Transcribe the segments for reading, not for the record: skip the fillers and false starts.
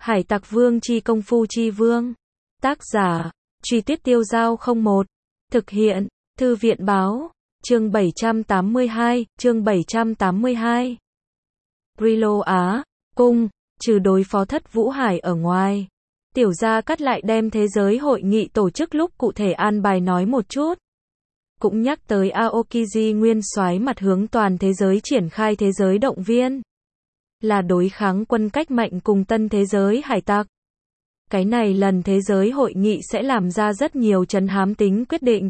Hải Tặc Vương chi công phu chi vương. Tác giả, Truy Tuyết Tiêu Dao 01. Thực hiện, Thư viện báo, chương 782. Brillo Á, cung, trừ đối phó Thất Vũ Hải ở ngoài. Tiểu Gia Cát lại đem thế giới hội nghị tổ chức lúc cụ thể an bài nói một chút. Cũng nhắc tới Aokiji nguyên soái mặt hướng toàn thế giới triển khai thế giới động viên. Là đối kháng quân cách mạnh cùng tân thế giới hải tặc. Cái này lần thế giới hội nghị sẽ làm ra rất nhiều trấn hám tính quyết định.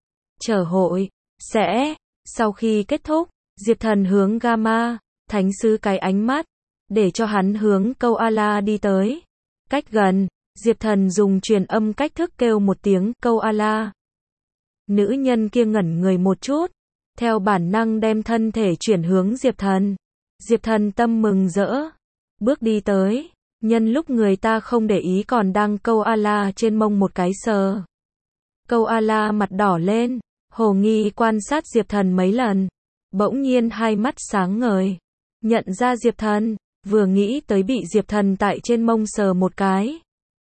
Trở hội, sẽ, sau khi kết thúc, Diệp Thần hướng Gamma, thánh sứ cái ánh mắt, để cho hắn hướng câu Allah đi tới. Cách gần, Diệp Thần dùng truyền âm cách thức kêu một tiếng câu Allah. Nữ nhân kia ngẩn người một chút, theo bản năng đem thân thể chuyển hướng Diệp Thần. Diệp Thần tâm mừng rỡ, bước đi tới, nhân lúc người ta không để ý còn đang câu Allah trên mông một cái sờ. Câu Allah mặt đỏ lên, hồ nghi quan sát Diệp Thần mấy lần, bỗng nhiên hai mắt sáng ngời, nhận ra Diệp Thần, vừa nghĩ tới bị Diệp Thần tại trên mông sờ một cái.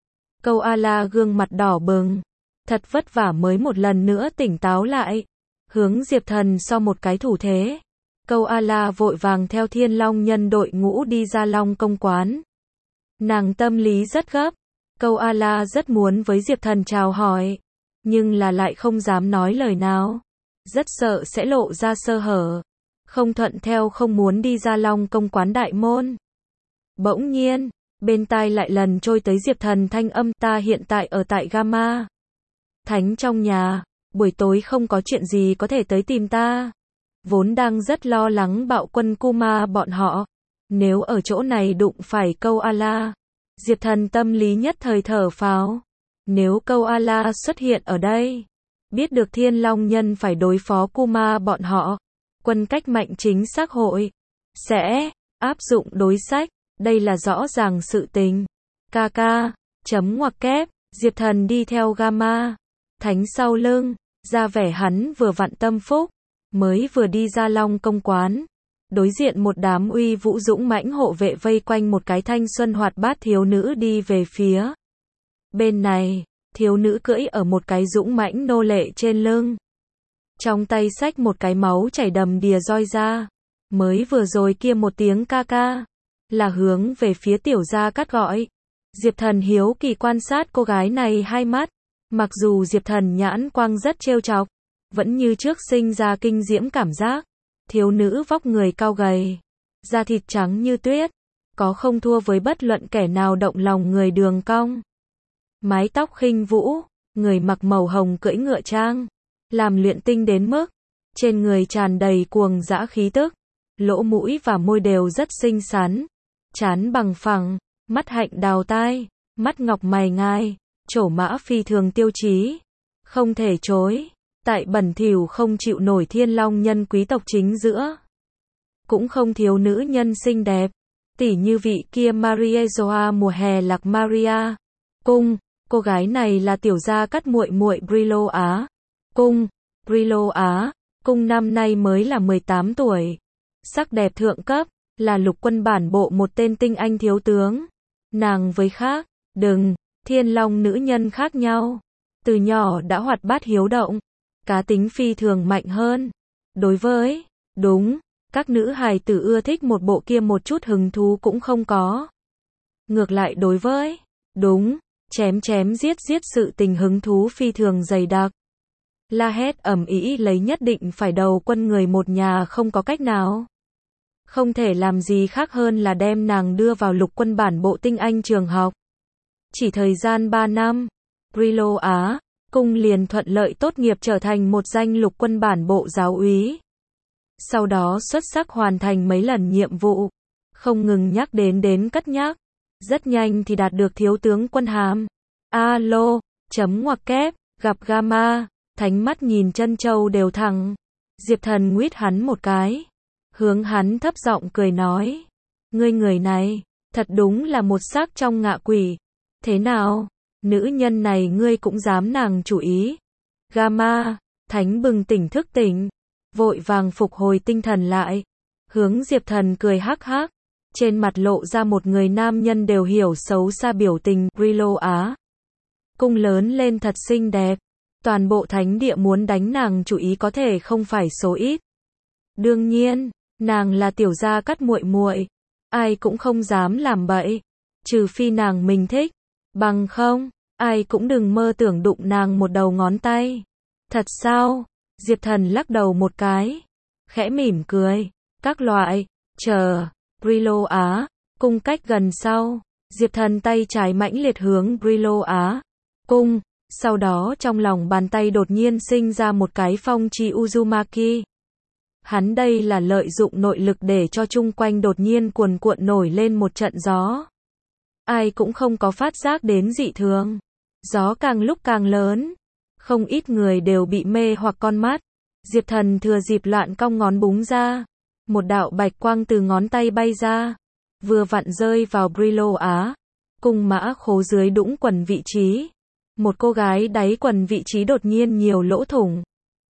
Câu Allah gương mặt đỏ bừng, thật vất vả mới một lần nữa tỉnh táo lại, hướng Diệp Thần so một cái thủ thế. Câu Allah vội vàng theo Thiên Long nhân đội ngũ đi ra Long công quán. Nàng tâm lý rất gấp, câu Allah rất muốn với Diệp Thần chào hỏi, nhưng là lại không dám nói lời nào, rất sợ sẽ lộ ra sơ hở, không thuận theo không muốn đi ra Long công quán đại môn. Bỗng nhiên, bên tai lại lần trôi tới Diệp Thần thanh âm, ta hiện tại ở tại Gamma Thánh trong nhà, buổi tối không có chuyện gì có thể tới tìm ta. Vốn đang rất lo lắng bạo quân Kuma bọn họ, nếu ở chỗ này đụng phải câu Allah, Diệp Thần tâm lý nhất thời thở phào. Nếu câu Allah xuất hiện ở đây, biết được Thiên Long nhân phải đối phó Kuma bọn họ, quân cách mạnh chính xác hội sẽ áp dụng đối sách, đây là rõ ràng sự tình. Chấm ngoặc kép, Diệp Thần đi theo Gamma Thánh sau lưng, ra vẻ hắn vừa vặn tâm phúc, mới vừa đi ra Long công quán, đối diện một đám uy vũ dũng mãnh hộ vệ vây quanh một cái thanh xuân hoạt bát thiếu nữ đi về phía bên này. Thiếu nữ cưỡi ở một cái dũng mãnh nô lệ trên lưng, trong tay xách một cái máu chảy đầm đìa roi ra. Mới vừa rồi kia một tiếng ca ca, là hướng về phía Tiểu Gia Cát gọi. Diệp Thần hiếu kỳ quan sát cô gái này hai mắt, mặc dù Diệp Thần nhãn quang rất trêu chọc, vẫn như trước sinh ra kinh diễm cảm giác. Thiếu nữ vóc người cao gầy, da thịt trắng như tuyết, có không thua với bất luận kẻ nào động lòng người đường cong. Mái tóc khinh vũ, người mặc màu hồng cưỡi ngựa trang, làm luyện tinh đến mức trên người tràn đầy cuồng dã khí tức, lỗ mũi và môi đều rất xinh xắn, trán bằng phẳng, mắt hạnh đào tai, mắt ngọc mày ngai, trổ mã phi thường tiêu chí, không thể chối. Tại bẩn thỉu không chịu nổi Thiên Long nhân quý tộc chính giữa, cũng không thiếu nữ nhân xinh đẹp, tỉ như vị kia Maria Joa mùa hè lạc Maria cung. Cô gái này là Tiểu Gia Cát muội muội Brillo Á cung. Brillo Á cung năm nay mới là 18 tuổi, sắc đẹp thượng cấp, là lục quân bản bộ một tên tinh anh thiếu tướng. Nàng với khác Thiên Long nữ nhân khác nhau, từ nhỏ đã hoạt bát hiếu động, cá tính phi thường mạnh hơn. Đối với các nữ hài tử ưa thích một bộ kia một chút hứng thú cũng không có. Ngược lại đối với chém giết sự tình hứng thú phi thường dày đặc. La hét ầm ĩ lấy nhất định phải đầu quân người một nhà không có cách nào. Không thể làm gì khác hơn là đem nàng đưa vào lục quân bản bộ tinh anh trường học. Chỉ thời gian 3 năm, Brillo Á cung liền thuận lợi tốt nghiệp trở thành một danh lục quân bản bộ giáo úy. Sau đó xuất sắc hoàn thành mấy lần nhiệm vụ, không ngừng nhắc đến cất nhắc, rất nhanh thì đạt được thiếu tướng quân hàm. Alo, chấm ngoặc kép, gặp Gamma Thánh mắt nhìn chân châu đều thẳng. Diệp Thần nguyết hắn một cái, hướng hắn thấp giọng cười nói, ngươi người này, thật đúng là một xác trong ngạ quỷ. Thế nào, nữ nhân này ngươi cũng dám nàng chủ ý? Gamma Thánh bừng tỉnh thức tỉnh, vội vàng phục hồi tinh thần lại, hướng Diệp Thần cười hắc hắc, trên mặt lộ ra một người nam nhân đều hiểu xấu xa biểu tình. Brillo Á Cung lớn lên thật xinh đẹp. Toàn bộ thánh địa muốn đánh nàng chủ ý có thể không phải số ít. Đương nhiên, nàng là tiểu gia cắt muội muội, ai cũng không dám làm bậy, trừ phi nàng mình thích, bằng không, ai cũng đừng mơ tưởng đụng nàng một đầu ngón tay. Thật sao? Diệp Thần lắc đầu một cái, khẽ mỉm cười, các loại, chờ, Brillo Á Cung cách gần sau, Diệp Thần tay trái mãnh liệt hướng Brillo Á Cung, sau đó trong lòng bàn tay đột nhiên sinh ra một cái phong chi Uzumaki. Hắn đây là lợi dụng nội lực để cho chung quanh đột nhiên cuồn cuộn nổi lên một trận gió. Ai cũng không có phát giác đến dị thường. Gió càng lúc càng lớn. Không ít người đều bị mê hoặc con mắt. Diệp Thần thừa dịp loạn cong ngón búng ra. Một đạo bạch quang từ ngón tay bay ra. Vừa vặn rơi vào Brillo Á Cung mã khố dưới đũng quần vị trí. Một cô gái đáy quần vị trí đột nhiên nhiều lỗ thủng.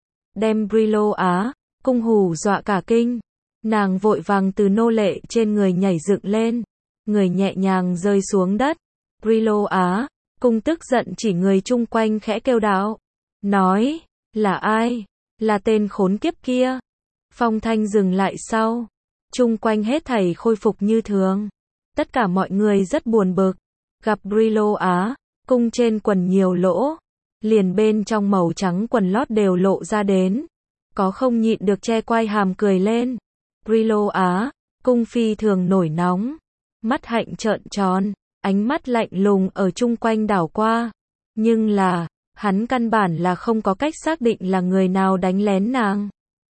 Đem Brillo Á Cung hù dọa cả kinh. Nàng vội vàng từ nô lệ trên người nhảy dựng lên. Người nhẹ nhàng rơi xuống đất. Brillo Á Cung tức giận chỉ người chung quanh khẽ kêu đạo. Nói, là ai? Là tên khốn kiếp kia. Phong thanh dừng lại sau. Chung quanh hết thảy khôi phục như thường. Tất cả mọi người rất buồn bực. Gặp Brillo Á Cung trên quần nhiều lỗ. Liền bên trong màu trắng quần lót đều lộ ra đến. Có không nhịn được che quai hàm cười lên. Brillo Á Cung phi thường nổi nóng. Mắt hạnh trợn tròn. Ánh mắt lạnh lùng ở chung quanh đảo qua. Nhưng là, hắn căn bản là không có cách xác định là người nào đánh lén nàng.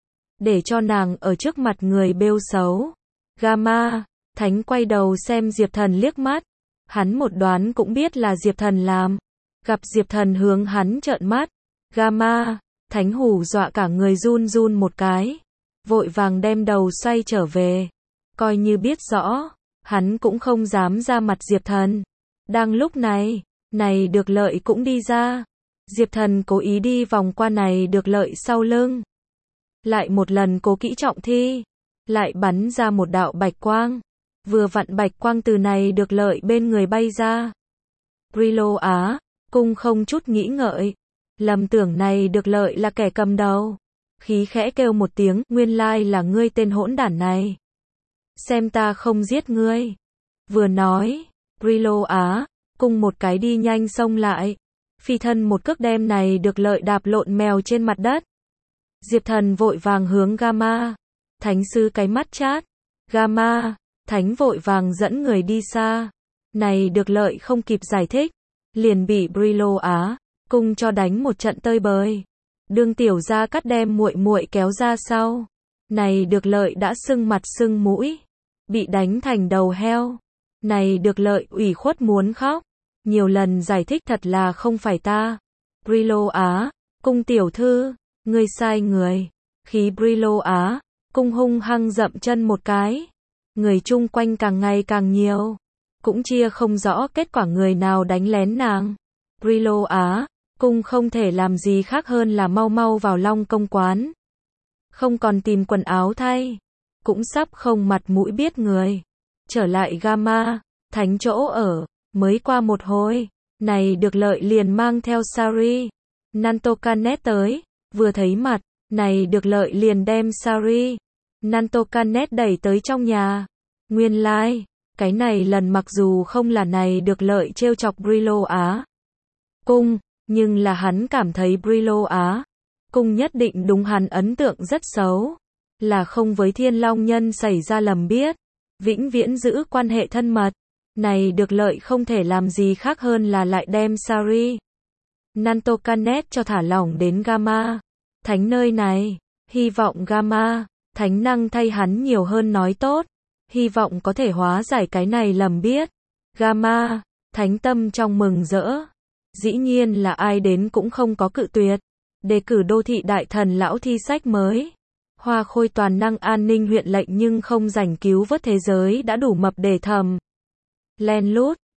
Để cho nàng ở trước mặt người bêu xấu. Gamma, Thánh quay đầu xem Diệp Thần liếc mắt. Hắn một đoán cũng biết là Diệp Thần làm. Gặp Diệp Thần hướng hắn trợn mắt. Gamma, Thánh hù dọa cả người run run một cái. Vội vàng đem đầu xoay trở về. Coi như biết rõ. Hắn cũng không dám ra mặt Diệp Thần. Đang lúc này, này được lợi cũng đi ra. Diệp Thần cố ý đi vòng qua này được lợi sau lưng. Lại một lần cố kỹ trọng thi. Lại bắn ra một đạo bạch quang. Vừa vặn bạch quang từ này được lợi bên người bay ra. Brillo Á Cung không chút nghĩ ngợi. Lầm tưởng này được lợi là kẻ cầm đầu. Khí khẽ kêu một tiếng, nguyên lai là ngươi tên hỗn đản này. Xem ta không giết ngươi. Vừa nói, Brillo Á Cung một cái đi nhanh xông lại. Phi thân một cước đem này được lợi đạp lộn mèo trên mặt đất. Diệp Thần vội vàng hướng Gamma. Thánh sư cái mắt chát. Gamma, Thánh vội vàng dẫn người đi xa. Này được lợi không kịp giải thích. Liền bị Brillo Á Cung cho đánh một trận tơi bời. Đương tiểu gia cắt đem muội muội kéo ra sau. Này được lợi đã sưng mặt sưng mũi. Bị đánh thành đầu heo. Này được lợi ủy khuất muốn khóc. Nhiều lần giải thích thật là không phải ta. Brillo Á Cung tiểu thư, ngươi sai người. Khí Brillo Á Cung hung hăng dậm chân một cái. Người chung quanh càng ngày càng nhiều. Cũng chia không rõ kết quả người nào đánh lén nàng. Brillo Á Cung không thể làm gì khác hơn là mau mau vào Long Công quán. Không còn tìm quần áo thay. Cũng sắp không mặt mũi biết người. Trở lại Gamma, Thánh chỗ ở. Mới qua một hồi. Này được lợi liền mang theo Sari. Nantokanet tới. Vừa thấy mặt. Này được lợi liền đem Sari. Nantokanet đẩy tới trong nhà. Nguyên lai. Cái này lần mặc dù không là này được lợi trêu chọc Brillo Á Cung. Nhưng là hắn cảm thấy Brillo Á Cung nhất định đúng hắn ấn tượng rất xấu. Là không với Thiên Long Nhân xảy ra lầm biết. Vĩnh viễn giữ quan hệ thân mật. Này được lợi không thể làm gì khác hơn là lại đem Sari. Nantokanet cho thả lỏng đến Gamma. Thánh nơi này. Hy vọng Gamma. Thánh năng thay hắn nhiều hơn nói tốt. Hy vọng có thể hóa giải cái này lầm biết. Gamma. Thánh tâm trong mừng rỡ. Dĩ nhiên là ai đến cũng không có cự tuyệt. Đề cử đô thị đại thần lão thi sách mới. Hoa khôi toàn năng an ninh huyện lệnh nhưng không rảnh cứu vớt thế giới đã đủ mập để thầm. Len lút.